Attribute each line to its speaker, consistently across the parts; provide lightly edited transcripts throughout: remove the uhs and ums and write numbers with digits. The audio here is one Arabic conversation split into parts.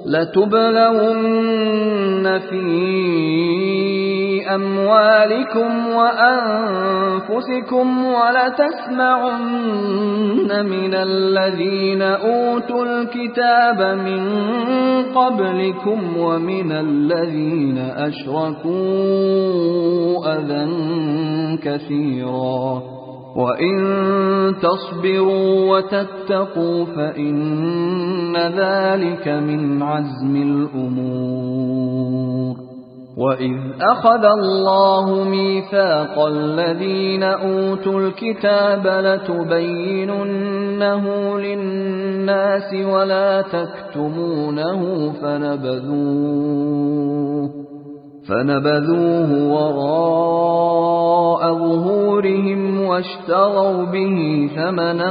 Speaker 1: لتبلون في أموالكم وأنفسكم ولتسمعن من الذين أوتوا الكتاب من قبلكم ومن الذين أشركوا أذى كثيرا وإن تصبروا وتتقوا فإن ذلك من عزم الأمور. وإذ أخذ الله ميثاق الذين أوتوا الكتاب لتبيننه للناس ولا تكتمونه فنبذوه وراء ظهورهم واشتروا به ثمنا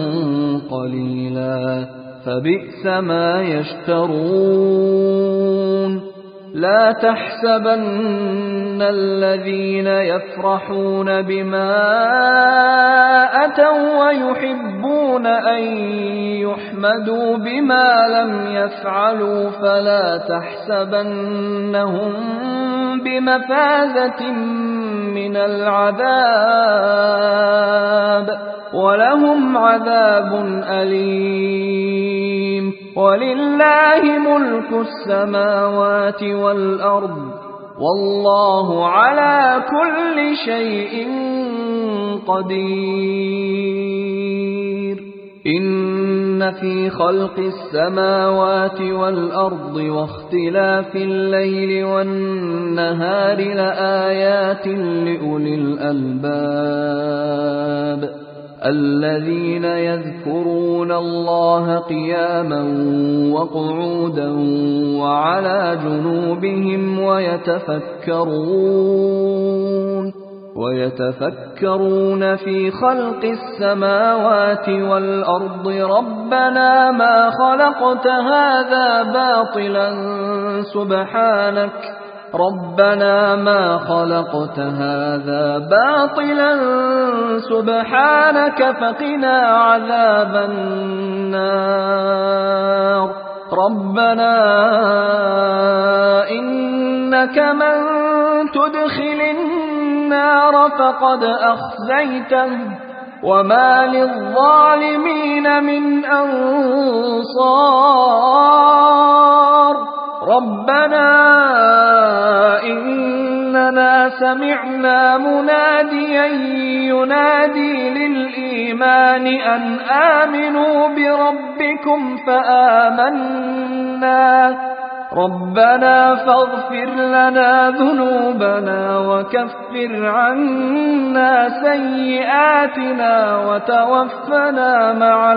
Speaker 1: قليلا فبئس ما يشترون. لا تحسبن الذين يفرحون بما أتوا ويحبون أن يحمدوا بما لم يفعلوا فلا تحسبنهم بمفازة من العذاب ولهم عذاب أليم. ولله ملك السماوات والأرض والله على كل شيء قدير. إن في خلق السماوات والأرض واختلاف الليل والنهار لآيات لأولي الألباب الذين يذكرون الله قياما وقعودا وعلى جنوبهم ويتفكرون في خلق السماوات والأرض ربنا ما خلقت هذا باطلا سبحانك فقنا عذاب النار. ربنا إنك من تدخل النار فقد أخزيته وما للظالمين من أنصار. ربنا إننا سمعنا مناديا ينادي للإيمان أن آمنوا بربكم فآمنا. ربنا فاغفر لنا ذنوبنا وكفر عنا سيئاتنا وتوفنا مع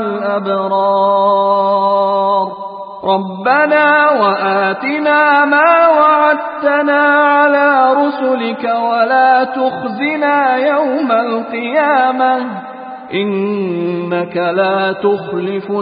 Speaker 1: الأبرار. ربنا وآتنا ما وعدتنا على رسلك ولا تخزنا يوم القيامة إنك لا تخلف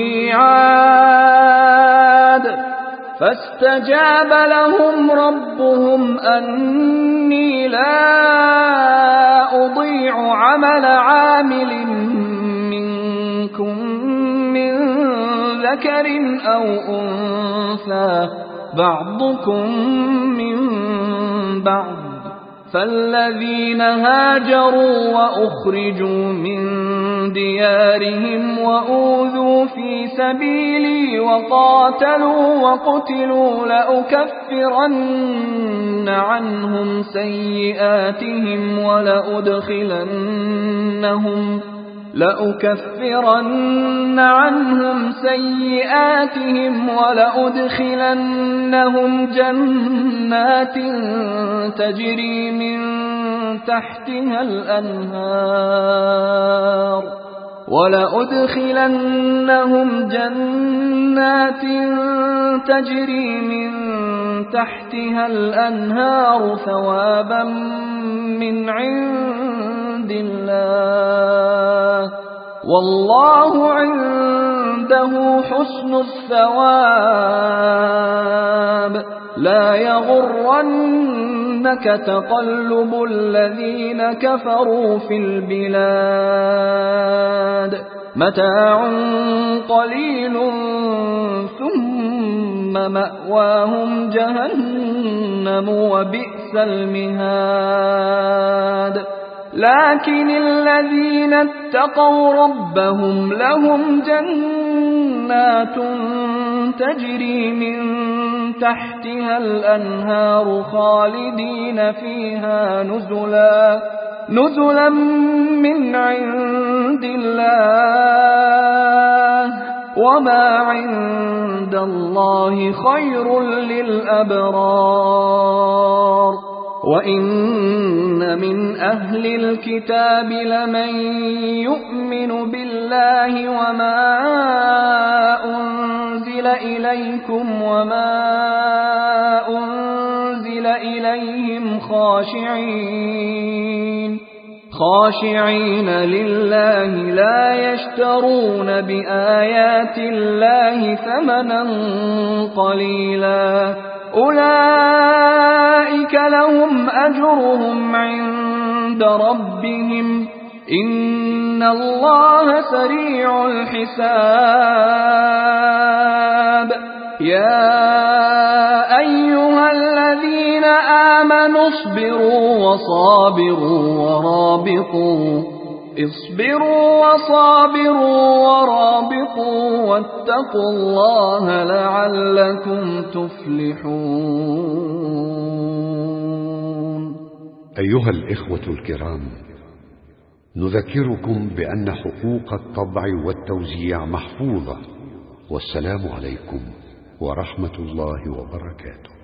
Speaker 1: الميعاد. فاستجاب لهم ربهم أني لا أضيع عمل عامل منكم من ذكر أو أنثى بعضكم من بعض. فالذين هاجروا وأخرجوا من ديارهم وأوذوا في سبيلي وقاتلوا وقتلوا لأكفرن عنهم سيئاتهم ولأدخلنهم جنات تجري من تحتها الأنهار ثوابا من عند الله والله عنده حسن الثواب. لا يغرنك تقلب الذين كفروا في البلاد متاع قليل ثم مأواهم جهنم وبئس المهاد لكن الذين اتقوا ربهم لهم جنات تجري من تحتها الأنهار خالدين فيها نزلا من عند الله وما عند الله خير للأبرار وإن من أهل الكتاب لمن يؤمن بالله وما أنزل إليكم وما أنزل إليهم خاشعين لله لا يشترون بآيات الله ثمنا قليلا أولئك لهم أجرهم عند ربهم إن الله سريع الحساب يا أيها الذين آمنوا اصبروا ورابطوا واتقوا الله لعلكم تفلحون.
Speaker 2: أيها الإخوة الكرام، نذكركم بأن حقوق الطبع والتوزيع محفوظة. والسلام عليكم ورحمة الله وبركاته.